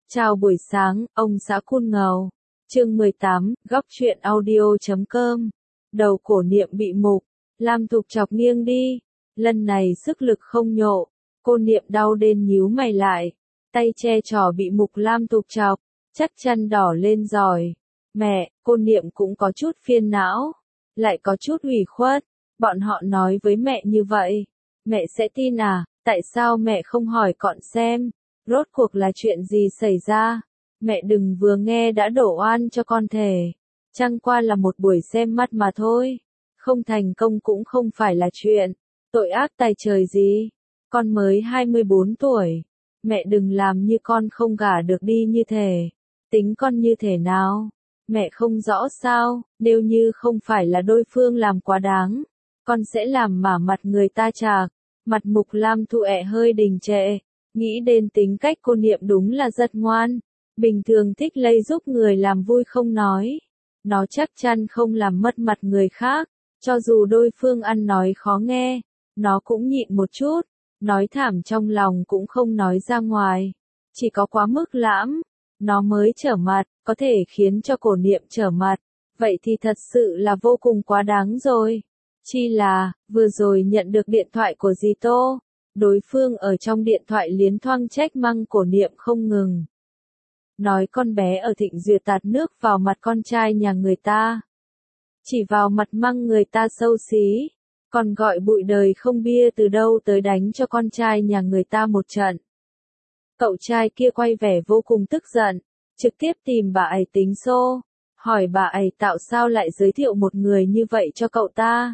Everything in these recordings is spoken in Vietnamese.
Chào buổi sáng, ông xã Cun Ngầu. Chương 18, góc truyện audio.com. Đầu cổ Niệm bị mục, Lam Thục chọc nghiêng đi. Lần này sức lực không nhộ, cô Niệm đau đến nhíu mày lại. Tay che trò bị mục Lam Thục chọc, chắc chắn đỏ lên rồi. Mẹ, cô Niệm cũng có chút phiền não, lại có chút ủy khuất. Bọn họ nói với mẹ như vậy, mẹ sẽ tin à? Tại sao mẹ không hỏi con xem? Rốt cuộc là chuyện gì xảy ra? Mẹ đừng vừa nghe đã đổ oan cho con thề. Chẳng qua là một buổi xem mắt mà thôi. Không thành công cũng không phải là chuyện tội ác tày trời gì. Con mới 24 tuổi. Mẹ đừng làm như con không gả được đi như thế. Tính con như thế nào? Mẹ không rõ sao, nếu như không phải là đối phương làm quá đáng, con sẽ làm mả mặt người ta chạc. Mặt mục Lam Thu hơi đình trệ. Nghĩ đến tính cách cô Niệm đúng là rất ngoan, bình thường thích lây giúp người làm vui không nói. Nó chắc chắn không làm mất mặt người khác, cho dù đối phương ăn nói khó nghe, nó cũng nhịn một chút, nói thảm trong lòng cũng không nói ra ngoài. Chỉ có quá mức lãm, nó mới trở mặt, có thể khiến cho cổ Niệm trở mặt, vậy thì thật sự là vô cùng quá đáng rồi. Chi là, vừa rồi nhận được điện thoại của dì Tô. Đối phương ở trong điện thoại liến thoang trách mắng cổ Niệm không ngừng. Nói con bé ở Thịnh Duyệt tạt nước vào mặt con trai nhà người ta. Chỉ vào mặt mắng người ta xấu xí. Còn gọi bụi đời không bia từ đâu tới đánh cho con trai nhà người ta một trận. Cậu trai kia quay vẻ vô cùng tức giận. Trực tiếp tìm bà ấy tính xô. Hỏi bà ấy tạo sao lại giới thiệu một người như vậy cho cậu ta.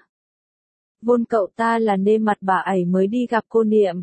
Vốn cậu ta là nê mặt bà ấy mới đi gặp cô Niệm.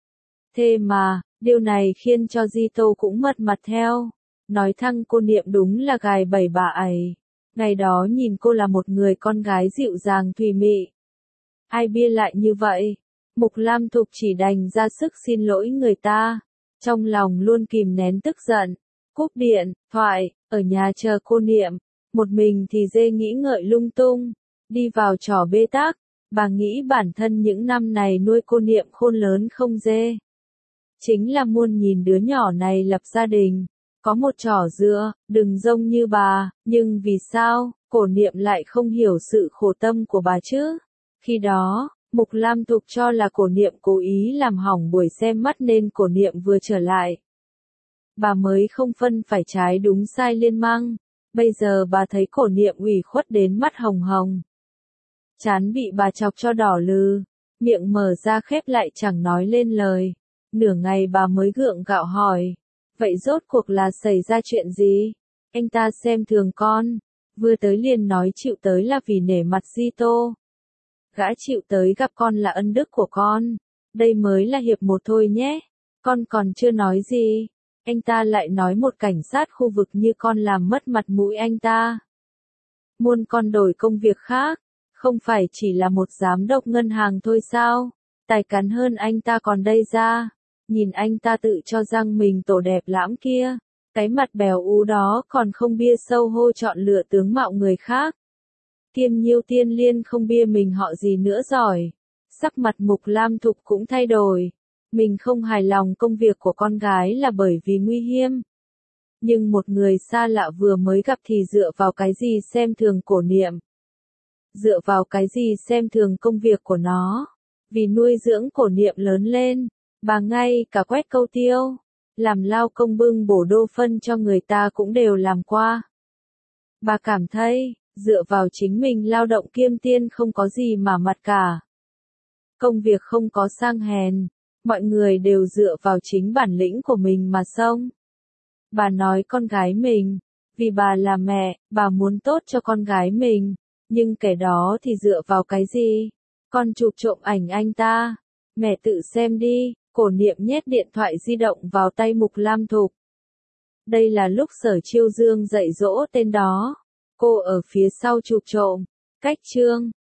Thế mà, điều này khiến cho Di Tô cũng mất mặt theo. Nói thẳng cô Niệm đúng là gài bẫy bà ấy. Ngày đó nhìn cô là một người con gái dịu dàng thùy mị. Ai biết lại như vậy. Mục Lam Thục chỉ đành ra sức xin lỗi người ta. Trong lòng luôn kìm nén tức giận. Cúp điện, thoại, ở nhà chờ cô Niệm. Một mình thì dê nghĩ ngợi lung tung. Đi vào trò bế tắc. Bà nghĩ bản thân những năm này nuôi cô Niệm khôn lớn không dê. Chính là muốn nhìn đứa nhỏ này lập gia đình. Có một trò dựa, đừng giống như bà, nhưng vì sao, cổ Niệm lại không hiểu sự khổ tâm của bà chứ? Khi đó, Mục Lam Thục cho là cổ Niệm cố ý làm hỏng buổi xem mắt nên cổ Niệm vừa trở lại. Bà mới không phân phải trái đúng sai liên mang. Bây giờ bà thấy cổ Niệm ủy khuất đến mắt hồng hồng. Chán bị bà chọc cho đỏ lừ, miệng mở ra khép lại chẳng nói lên lời. Nửa ngày bà mới gượng gạo hỏi, vậy rốt cuộc là xảy ra chuyện gì? Anh ta xem thường con, vừa tới liền nói chịu tới là vì nể mặt Di Tô. Gã chịu tới gặp con là ân đức của con, đây mới là hiệp một thôi nhé, con còn chưa nói gì. Anh ta lại nói một cảnh sát khu vực như con làm mất mặt mũi anh ta. Muốn con đổi công việc khác. Không phải chỉ là một giám đốc ngân hàng thôi sao? Tài cán hơn anh ta còn đây ra. Nhìn anh ta tự cho rằng mình tổ đẹp lãm kia. Cái mặt bèo ú đó còn không bia sâu hô chọn lựa tướng mạo người khác. Kiêm nhiêu tiên liên không bia mình họ gì nữa giỏi. Sắc mặt Mục Lam Thục cũng thay đổi. Mình không hài lòng công việc của con gái là bởi vì nguy hiểm. Nhưng một người xa lạ vừa mới gặp thì dựa vào cái gì xem thường cổ Niệm? Dựa vào cái gì xem thường công việc của nó? Vì nuôi dưỡng cổ Niệm lớn lên, bà ngay cả quét câu tiêu, làm lao công bưng bổ đô phân cho người ta cũng đều làm qua. Bà cảm thấy, dựa vào chính mình lao động kiêm tiên không có gì mà mặt cả. Công việc không có sang hèn, mọi người đều dựa vào chính bản lĩnh của mình mà sống. Bà nói con gái mình, vì bà là mẹ, bà muốn tốt cho con gái mình. Nhưng kẻ đó thì dựa vào cái gì? Con chụp trộm ảnh anh ta. Mẹ tự xem đi. Cổ Niệm nhét điện thoại di động vào tay Mục Lam Thục. Đây là lúc Sở Chiêu Dương dạy dỗ tên đó. Cô ở phía sau chụp trộm. Cách chương.